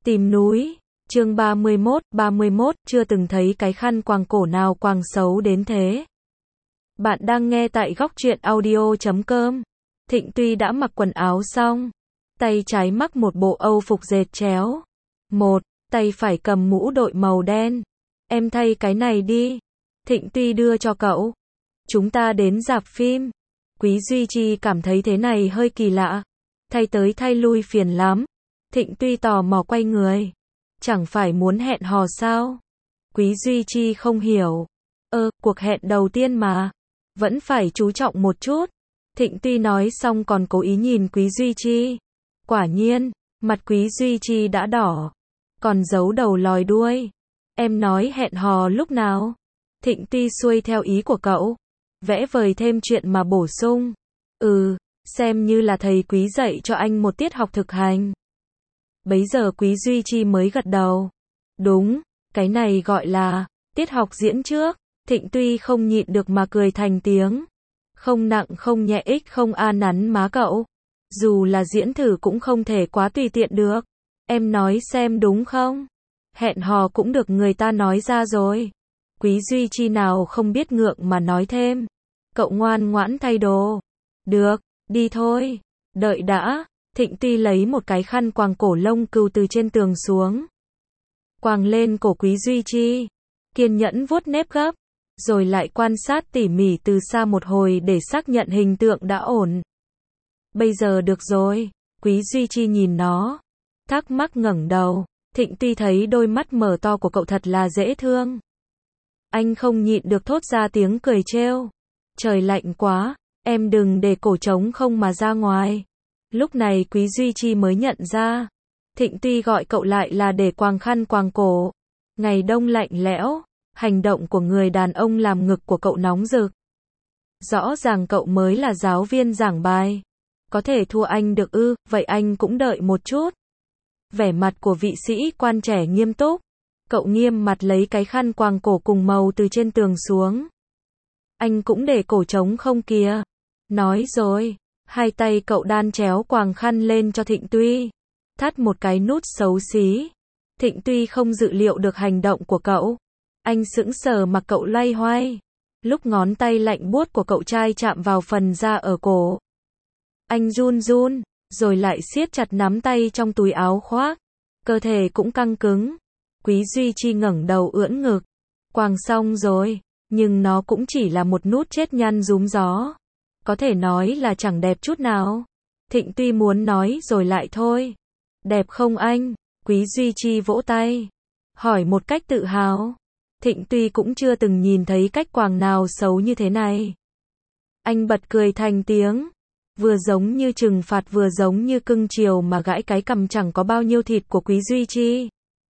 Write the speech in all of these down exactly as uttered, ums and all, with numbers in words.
Tìm núi, chương ba mươi mốt, ba mươi mốt, chưa từng thấy cái khăn quàng cổ nào quàng xấu đến thế. Bạn đang nghe tại góc truyện audio chấm com. Thịnh Tuy đã mặc quần áo xong. Tay trái mắc một bộ âu phục dệt chéo. Một, tay phải cầm mũ đội màu đen. Em thay cái này đi. Thịnh Tuy đưa cho cậu. Chúng ta đến rạp phim. Quý Duy Chi cảm thấy thế này hơi kỳ lạ. Thay tới thay lui phiền lắm. Thịnh Tuy tò mò quay người. Chẳng phải muốn hẹn hò sao? Quý Duy Chi không hiểu. Ơ, cuộc hẹn đầu tiên mà. Vẫn phải chú trọng một chút. Thịnh Tuy nói xong còn cố ý nhìn Quý Duy Chi. Quả nhiên, mặt Quý Duy Chi đã đỏ. Còn giấu đầu lòi đuôi. Em nói hẹn hò lúc nào? Thịnh Tuy xuôi theo ý của cậu. Vẽ vời thêm chuyện mà bổ sung. Ừ, xem như là thầy Quý dạy cho anh một tiết học thực hành. Bấy giờ Quý Duy Chi mới gật đầu. Đúng, cái này gọi là tiết học diễn trước. Thịnh Tuy không nhịn được mà cười thành tiếng. Không nặng không nhẹ ích không a nắn má cậu. Dù là diễn thử cũng không thể quá tùy tiện được. Em nói xem đúng không? Hẹn hò cũng được người ta nói ra rồi. Quý Duy Chi nào không biết ngượng mà nói thêm. Cậu ngoan ngoãn thay đồ. Được, đi thôi. Đợi đã. Thịnh Tuy lấy một cái khăn quàng cổ lông cừu từ trên tường xuống. Quàng lên cổ Quý Duy Chi. Kiên nhẫn vuốt nếp gấp. Rồi lại quan sát tỉ mỉ từ xa một hồi để xác nhận hình tượng đã ổn. Bây giờ được rồi. Quý Duy Chi nhìn nó. Thắc mắc ngẩng đầu. Thịnh Tuy thấy đôi mắt mở to của cậu thật là dễ thương. Anh không nhịn được thốt ra tiếng cười trêu. Trời lạnh quá. Em đừng để cổ trống không mà ra ngoài. Lúc này Quý Duy Chi mới nhận ra. Thịnh Tuy gọi cậu lại là để quàng khăn quàng cổ. Ngày đông lạnh lẽo. Hành động của người đàn ông làm ngực của cậu nóng rực. Rõ ràng cậu mới là giáo viên giảng bài. Có thể thua anh được ư, vậy anh cũng đợi một chút. Vẻ mặt của vị sĩ quan trẻ nghiêm túc. Cậu nghiêm mặt lấy cái khăn quàng cổ cùng màu từ trên tường xuống. Anh cũng để cổ trống không kìa. Nói rồi. Hai tay cậu đan chéo quàng khăn lên cho Thịnh Tuy. Thắt một cái nút xấu xí. Thịnh Tuy không dự liệu được hành động của cậu. Anh sững sờ mặc cậu loay hoay. Lúc ngón tay lạnh buốt của cậu trai chạm vào phần da ở cổ. Anh run run, rồi lại siết chặt nắm tay trong túi áo khoác. Cơ thể cũng căng cứng. Quý Duy Chi ngẩng đầu ưỡn ngực. Quàng xong rồi, nhưng nó cũng chỉ là một nút chết nhăn rúm gió. Có thể nói là chẳng đẹp chút nào. Thịnh Tuy muốn nói rồi lại thôi. Đẹp không anh? Quý Duy Chi vỗ tay. Hỏi một cách tự hào. Thịnh Tuy cũng chưa từng nhìn thấy cách quàng nào xấu như thế này. Anh bật cười thành tiếng. Vừa giống như trừng phạt vừa giống như cưng chiều mà gãi cái cằm chẳng có bao nhiêu thịt của Quý Duy Chi.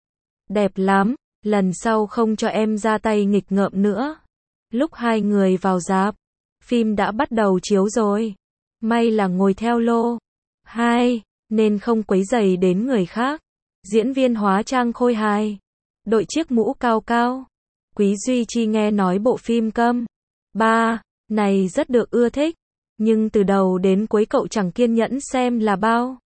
Đẹp lắm, lần sau không cho em ra tay nghịch ngợm nữa. Lúc hai người vào rạp, phim đã bắt đầu chiếu rồi. May là ngồi theo lô. Hai, nên không quấy rầy đến người khác. Diễn viên hóa trang khôi hài. Đội chiếc mũ cao cao. Quý Duy Chi nghe nói bộ phim Câm Ba này rất được ưa thích. Nhưng từ đầu đến cuối cậu chẳng kiên nhẫn xem là bao.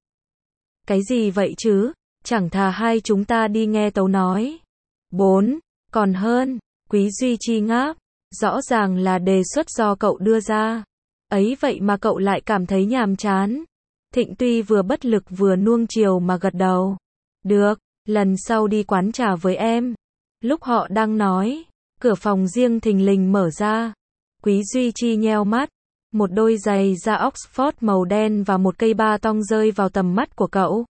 Cái gì vậy chứ? Chẳng thà hai chúng ta đi nghe tấu nói. Bốn, còn hơn. Quý Duy Chi ngáp. Rõ ràng là đề xuất do cậu đưa ra. Ấy vậy mà cậu lại cảm thấy nhàm chán. Thịnh Tuy vừa bất lực vừa nuông chiều mà gật đầu. Được, lần sau đi quán trà với em. Lúc họ đang nói, cửa phòng riêng thình lình mở ra. Quý Duy Chi nheo mắt. Một đôi giày da Oxford màu đen và một cây ba tong rơi vào tầm mắt của cậu.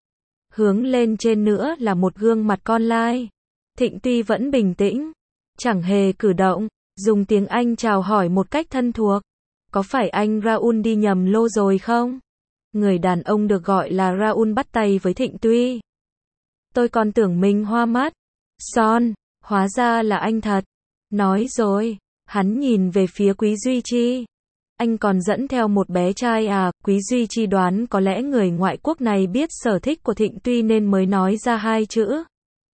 Hướng lên trên nữa là một gương mặt con lai. Thịnh Tuy vẫn bình tĩnh. Chẳng hề cử động. Dùng tiếng Anh chào hỏi một cách thân thuộc. Có phải anh Raoul đi nhầm lô rồi không? Người đàn ông được gọi là Raoul bắt tay với Thịnh Tuy. Tôi còn tưởng mình hoa mắt. Son, hóa ra là anh thật. Nói rồi, hắn nhìn về phía Quý Duy Chi. Anh còn dẫn theo một bé trai à? Quý Duy Chi đoán có lẽ người ngoại quốc này biết sở thích của Thịnh Tuy nên mới nói ra hai chữ.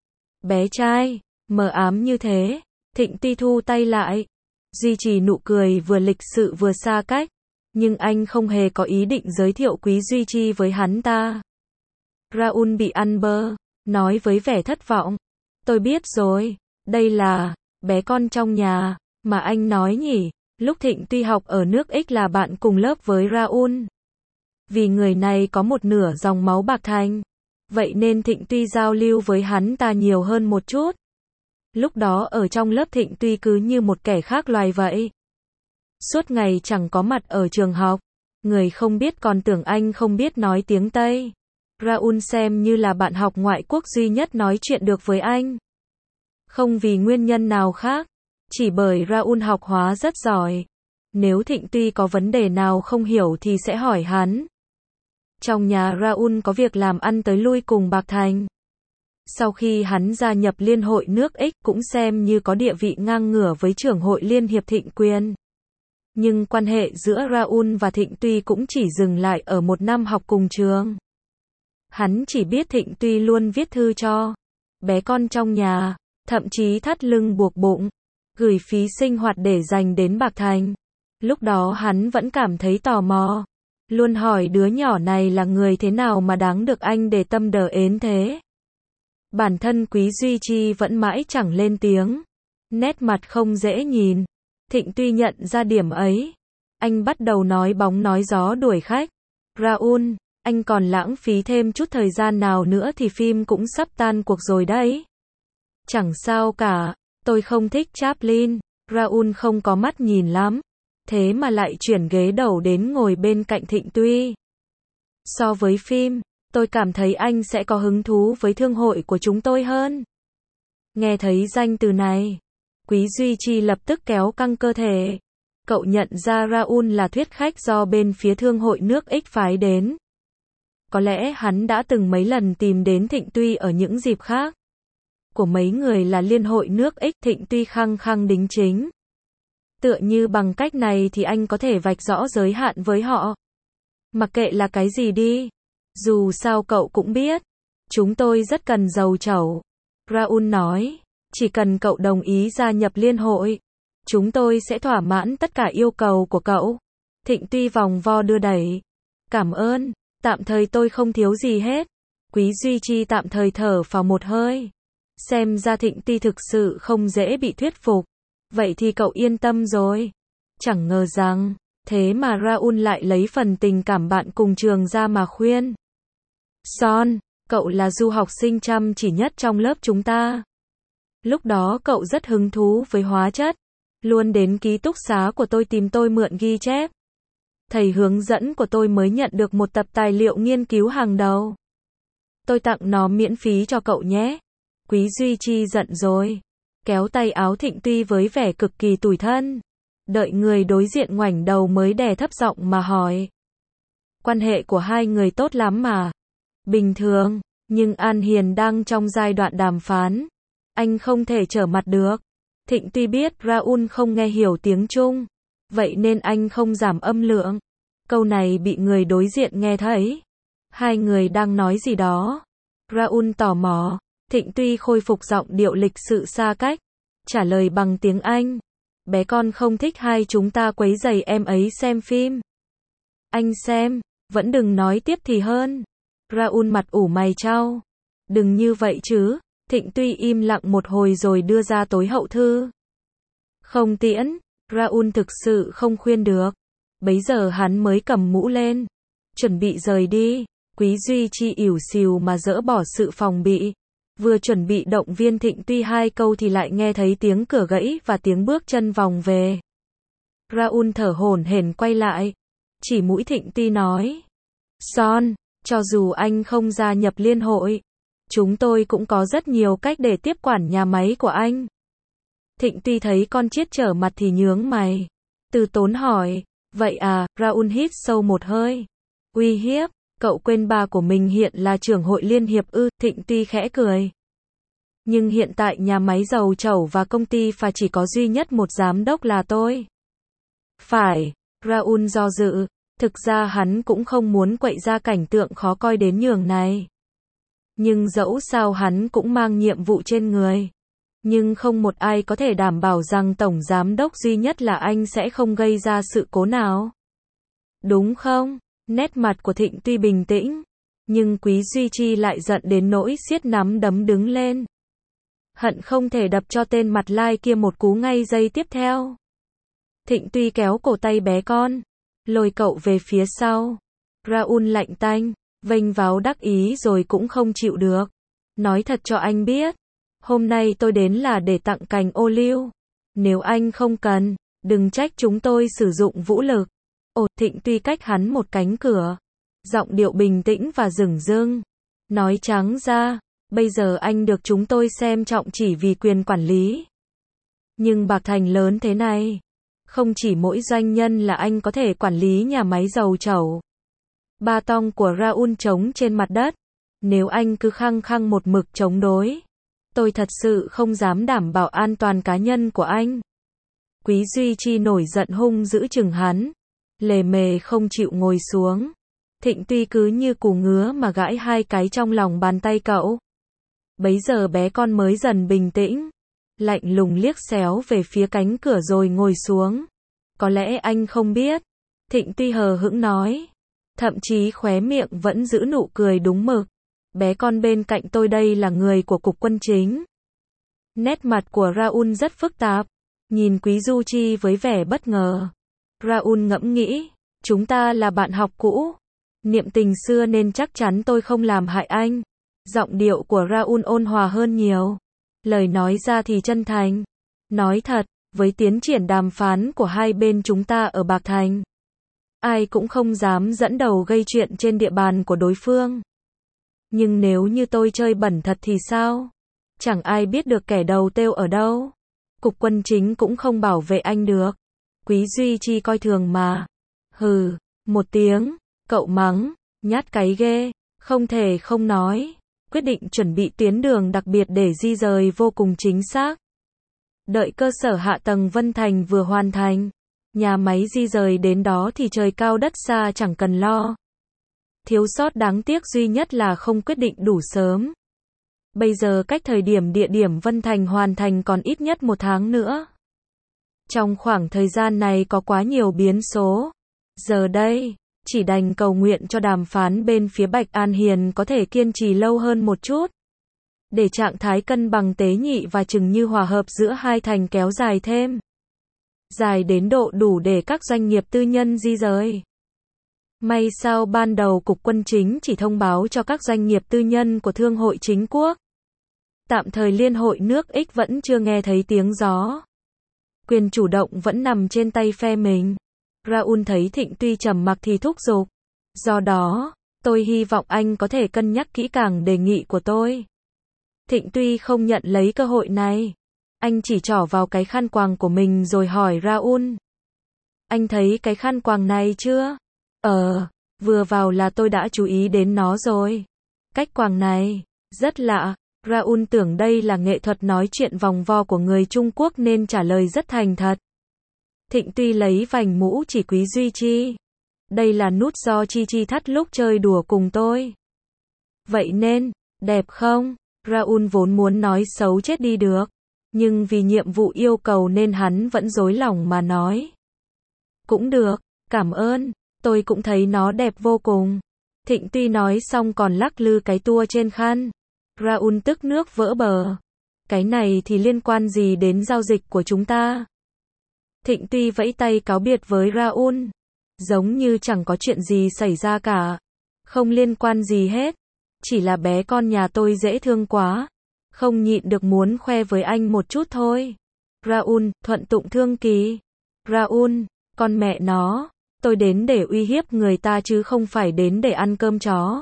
Bé trai, mờ ám như thế. Thịnh Tuy thu tay lại. Duy trì nụ cười vừa lịch sự vừa xa cách. Nhưng anh không hề có ý định giới thiệu Quý Duy Chi với hắn ta. Raoul bị ăn bơ. nói với vẻ thất vọng. Tôi biết rồi, đây là bé con trong nhà mà anh nói nhỉ. Lúc Thịnh Tuy học ở nước X là bạn cùng lớp với Raoul. Vì người này có một nửa dòng máu Bạc Thành, vậy nên Thịnh Tuy giao lưu với hắn ta nhiều hơn một chút. Lúc đó ở trong lớp Thịnh Tuy cứ như một kẻ khác loài vậy. Suốt ngày chẳng có mặt ở trường học. Người không biết còn tưởng anh không biết nói tiếng Tây. Raoul xem như là bạn học ngoại quốc duy nhất nói chuyện được với anh. Không vì nguyên nhân nào khác, chỉ bởi Raoul học hóa rất giỏi. Nếu Thịnh Tuy có vấn đề nào không hiểu thì sẽ hỏi hắn. Trong nhà Raoul có việc làm ăn tới lui cùng Bạc Thành. Sau khi hắn gia nhập Liên hội nước X cũng xem như có địa vị ngang ngửa với trưởng hội Liên hiệp Thịnh Quyền. Nhưng quan hệ giữa Raoul và Thịnh Tuy cũng chỉ dừng lại ở một năm học cùng trường. Hắn chỉ biết Thịnh Tuy luôn viết thư cho bé con trong nhà, thậm chí thắt lưng buộc bụng, gửi phí sinh hoạt để dành đến Bạc Thành. Lúc đó hắn vẫn cảm thấy tò mò, luôn hỏi đứa nhỏ này là người thế nào mà đáng được anh để tâm đờ ến thế. Bản thân Quý Duy Chi vẫn mãi chẳng lên tiếng, nét mặt không dễ nhìn. Thịnh Tuy nhận ra điểm ấy, anh bắt đầu nói bóng nói gió đuổi khách. Raoul, anh còn lãng phí thêm chút thời gian nào nữa thì phim cũng sắp tan cuộc rồi đấy. Chẳng sao cả, tôi không thích Chaplin. Raoul không có mắt nhìn lắm, thế mà lại chuyển ghế đầu đến ngồi bên cạnh Thịnh Tuy. So với phim, tôi cảm thấy anh sẽ có hứng thú với thương hội của chúng tôi hơn. Nghe thấy danh từ này, Quý Duy Chi lập tức kéo căng cơ thể. Cậu nhận ra Raoul là thuyết khách do bên phía thương hội nước X phái đến. Có lẽ hắn đã từng mấy lần tìm đến Thịnh Tuy ở những dịp khác. Của mấy người là Liên hội nước X, Thịnh Tuy khăng khăng đính chính. Tựa như bằng cách này thì anh có thể vạch rõ giới hạn với họ. Mặc kệ là cái gì đi. Dù sao cậu cũng biết, chúng tôi rất cần dầu chẩu. Raoul nói, chỉ cần cậu đồng ý gia nhập liên hội, chúng tôi sẽ thỏa mãn tất cả yêu cầu của cậu. Thịnh Tuy vòng vo đưa đẩy. Cảm ơn, tạm thời tôi không thiếu gì hết. Quý Duy Chi tạm thời thở phào một hơi. Xem ra Thịnh Tuy thực sự không dễ bị thuyết phục. Vậy thì cậu yên tâm rồi. Chẳng ngờ rằng, thế mà Raoul lại lấy phần tình cảm bạn cùng trường ra mà khuyên. Son, cậu là du học sinh chăm chỉ nhất trong lớp chúng ta. Lúc đó cậu rất hứng thú với hóa chất, luôn đến ký túc xá của tôi tìm tôi mượn ghi chép. Thầy hướng dẫn của tôi mới nhận được một tập tài liệu nghiên cứu hàng đầu. Tôi tặng nó miễn phí cho cậu nhé. Quý Duy Chi giận rồi, kéo tay áo Thịnh Tuy với vẻ cực kỳ tủi thân. Đợi người đối diện ngoảnh đầu mới đè thấp giọng mà hỏi. Quan hệ của hai người tốt lắm mà. Bình thường, nhưng An Hiền đang trong giai đoạn đàm phán. Anh không thể trở mặt được. Thịnh Tuy biết Raoul không nghe hiểu tiếng Trung, vậy nên anh không giảm âm lượng. Câu này bị người đối diện nghe thấy. Hai người đang nói gì đó. Raoul tò mò. Thịnh Tuy khôi phục giọng điệu lịch sự xa cách, trả lời bằng tiếng Anh. Bé con không thích hai chúng ta quấy rầy em ấy xem phim. Anh xem, vẫn đừng nói tiếp thì hơn. Raoul mặt ủ mày chau. Đừng như vậy chứ. Thịnh Tuy im lặng một hồi rồi đưa ra tối hậu thư. Không tiễn. Raoul thực sự không khuyên được. Bấy giờ hắn mới cầm mũ lên, chuẩn bị rời đi. Quý Duy Chi ỉu xìu mà dỡ bỏ sự phòng bị. Vừa chuẩn bị động viên Thịnh Tuy hai câu thì lại nghe thấy tiếng cửa gãy và tiếng bước chân vòng về. Raoul thở hổn hển quay lại. Chỉ mũi Thịnh Tuy nói. Son, cho dù anh không gia nhập liên hội, chúng tôi cũng có rất nhiều cách để tiếp quản nhà máy của anh. Thịnh Tuy thấy con chiết trở mặt thì nhướng mày. Từ tốn hỏi. Vậy à, Raoul hít sâu một hơi. Uy hiếp, cậu quên ba của mình hiện là trưởng hội liên hiệp ư? Thịnh Tuy khẽ cười. Nhưng hiện tại nhà máy dầu chẩu và công ty Phà chỉ có duy nhất một giám đốc là tôi. Phải, Raoul do dự. Thực ra hắn cũng không muốn quậy ra cảnh tượng khó coi đến nhường này. Nhưng dẫu sao hắn cũng mang nhiệm vụ trên người. Nhưng không một ai có thể đảm bảo rằng tổng giám đốc duy nhất là anh sẽ không gây ra sự cố nào. Đúng không? Nét mặt của Thịnh Tuy bình tĩnh. Nhưng Quý Duy Chi lại giận đến nỗi siết nắm đấm đứng lên. Hận không thể đập cho tên mặt lai kia một cú ngay giây tiếp theo. Thịnh Tuy kéo cổ tay bé con, lôi cậu về phía sau. Raoul lạnh tanh, vênh váo đắc ý rồi cũng không chịu được. Nói thật cho anh biết, hôm nay tôi đến là để tặng cành ô liu. Nếu anh không cần, đừng trách chúng tôi sử dụng vũ lực. Ồ, Thịnh Tuy cách hắn một cánh cửa. Giọng điệu bình tĩnh và dửng dưng. Nói trắng ra, bây giờ anh được chúng tôi xem trọng chỉ vì quyền quản lý. Nhưng Bạc Thành lớn thế này, không chỉ mỗi doanh nhân là anh có thể quản lý nhà máy dầu trẩu. Ba tong của Raoul trống trên mặt đất. Nếu anh cứ khăng khăng một mực chống đối, tôi thật sự không dám đảm bảo an toàn cá nhân của anh. Quý Duy Chi nổi giận hung dữ chừng hắn, lề mề không chịu ngồi xuống. Thịnh Tuy cứ như củ ngứa mà gãi hai cái trong lòng bàn tay cậu. Bấy giờ bé con mới dần bình tĩnh, lạnh lùng liếc xéo về phía cánh cửa rồi ngồi xuống. Có lẽ anh không biết, Thịnh Tuy hờ hững nói, thậm chí khóe miệng vẫn giữ nụ cười đúng mực. Bé con bên cạnh tôi đây là người của cục quân chính. Nét mặt của Raoul rất phức tạp, nhìn Quý Du Chi với vẻ bất ngờ. Raoul ngẫm nghĩ, chúng ta là bạn học cũ, niệm tình xưa nên chắc chắn tôi không làm hại anh. Giọng điệu của Raoul ôn hòa hơn nhiều, lời nói ra thì chân thành. Nói thật, với tiến triển đàm phán của hai bên chúng ta ở Bạc Thành, ai cũng không dám dẫn đầu gây chuyện trên địa bàn của đối phương. Nhưng nếu như tôi chơi bẩn thật thì sao? Chẳng ai biết được kẻ đầu têu ở đâu. Cục quân chính cũng không bảo vệ anh được. Quý Duy Chi coi thường mà. Hừ, một tiếng, cậu mắng, nhát cái ghê, không thể không nói. Quyết định chuẩn bị tuyến đường đặc biệt để di rời vô cùng chính xác. Đợi cơ sở hạ tầng Vân Thành vừa hoàn thành, nhà máy di rời đến đó thì trời cao đất xa chẳng cần lo. Thiếu sót đáng tiếc duy nhất là không quyết định đủ sớm. Bây giờ cách thời điểm địa điểm Vân Thành hoàn thành còn ít nhất một tháng nữa. Trong khoảng thời gian này có quá nhiều biến số. Giờ đây, chỉ đành cầu nguyện cho đàm phán bên phía Bạch An Hiền có thể kiên trì lâu hơn một chút. Để trạng thái cân bằng tế nhị và chừng như hòa hợp giữa hai thành kéo dài thêm. Dài đến độ đủ để các doanh nghiệp tư nhân di rời. May sao ban đầu Cục Quân Chính chỉ thông báo cho các doanh nghiệp tư nhân của Thương hội Chính quốc. Tạm thời Liên hội nước X vẫn chưa nghe thấy tiếng gió. Quyền chủ động vẫn nằm trên tay phe mình. Raoul thấy Thịnh Tuy trầm mặc thì thúc giục. Do đó, tôi hy vọng anh có thể cân nhắc kỹ càng đề nghị của tôi. Thịnh Tuy không nhận lấy cơ hội này. Anh chỉ trỏ vào cái khăn quàng của mình rồi hỏi Raoul. Anh thấy cái khăn quàng này chưa? Ờ, vừa vào là tôi đã chú ý đến nó rồi. Cách quàng này, rất lạ. Raoul tưởng đây là nghệ thuật nói chuyện vòng vo của người Trung Quốc nên trả lời rất thành thật. Thịnh Tuy lấy vành mũ chỉ Quý Duy Chi. Đây là nút do Chi Chi thắt lúc chơi đùa cùng tôi. Vậy nên, đẹp không? Raoul vốn muốn nói xấu chết đi được. Nhưng vì nhiệm vụ yêu cầu nên hắn vẫn dối lòng mà nói. Cũng được, cảm ơn. Tôi cũng thấy nó đẹp vô cùng. Thịnh Tuy nói xong còn lắc lư cái tua trên khăn. Raoul tức nước vỡ bờ. Cái này thì liên quan gì đến giao dịch của chúng ta? Thịnh Tuy vẫy tay cáo biệt với Raoul. Giống như chẳng có chuyện gì xảy ra cả. Không liên quan gì hết. Chỉ là bé con nhà tôi dễ thương quá. Không nhịn được muốn khoe với anh một chút thôi. Raoul, thuận tụng thương kỳ. Raoul, con mẹ nó. Tôi đến để uy hiếp người ta chứ không phải đến để ăn cơm chó.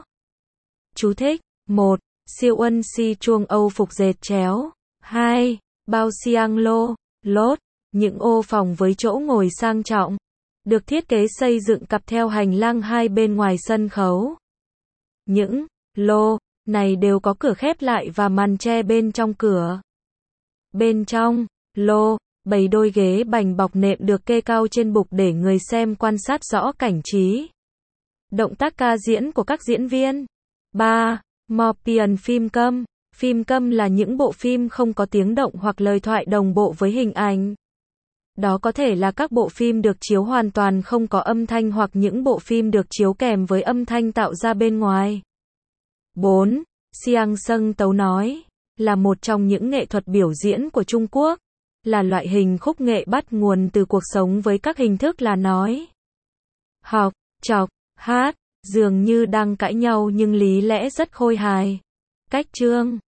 Chú thích. một. Siêu ân si chuông Âu phục dệt chéo. hai. Bao xiang lô, lốt. Những ô phòng với chỗ ngồi sang trọng. Được thiết kế xây dựng cặp theo hành lang hai bên ngoài sân khấu. Những lô này đều có cửa khép lại và màn che bên trong cửa. Bên trong lô, bày đôi ghế bành bọc nệm được kê cao trên bục để người xem quan sát rõ cảnh trí. Động tác ca diễn của các diễn viên. ba. Motion phim câm. Phim câm là những bộ phim không có tiếng động hoặc lời thoại đồng bộ với hình ảnh. Đó có thể là các bộ phim được chiếu hoàn toàn không có âm thanh hoặc những bộ phim được chiếu kèm với âm thanh tạo ra bên ngoài. bốn. Xiang Sâng tấu nói là một trong những nghệ thuật biểu diễn của Trung Quốc, là loại hình khúc nghệ bắt nguồn từ cuộc sống với các hình thức là nói, học, chọc, hát, dường như đang cãi nhau nhưng lý lẽ rất khôi hài. Cách chương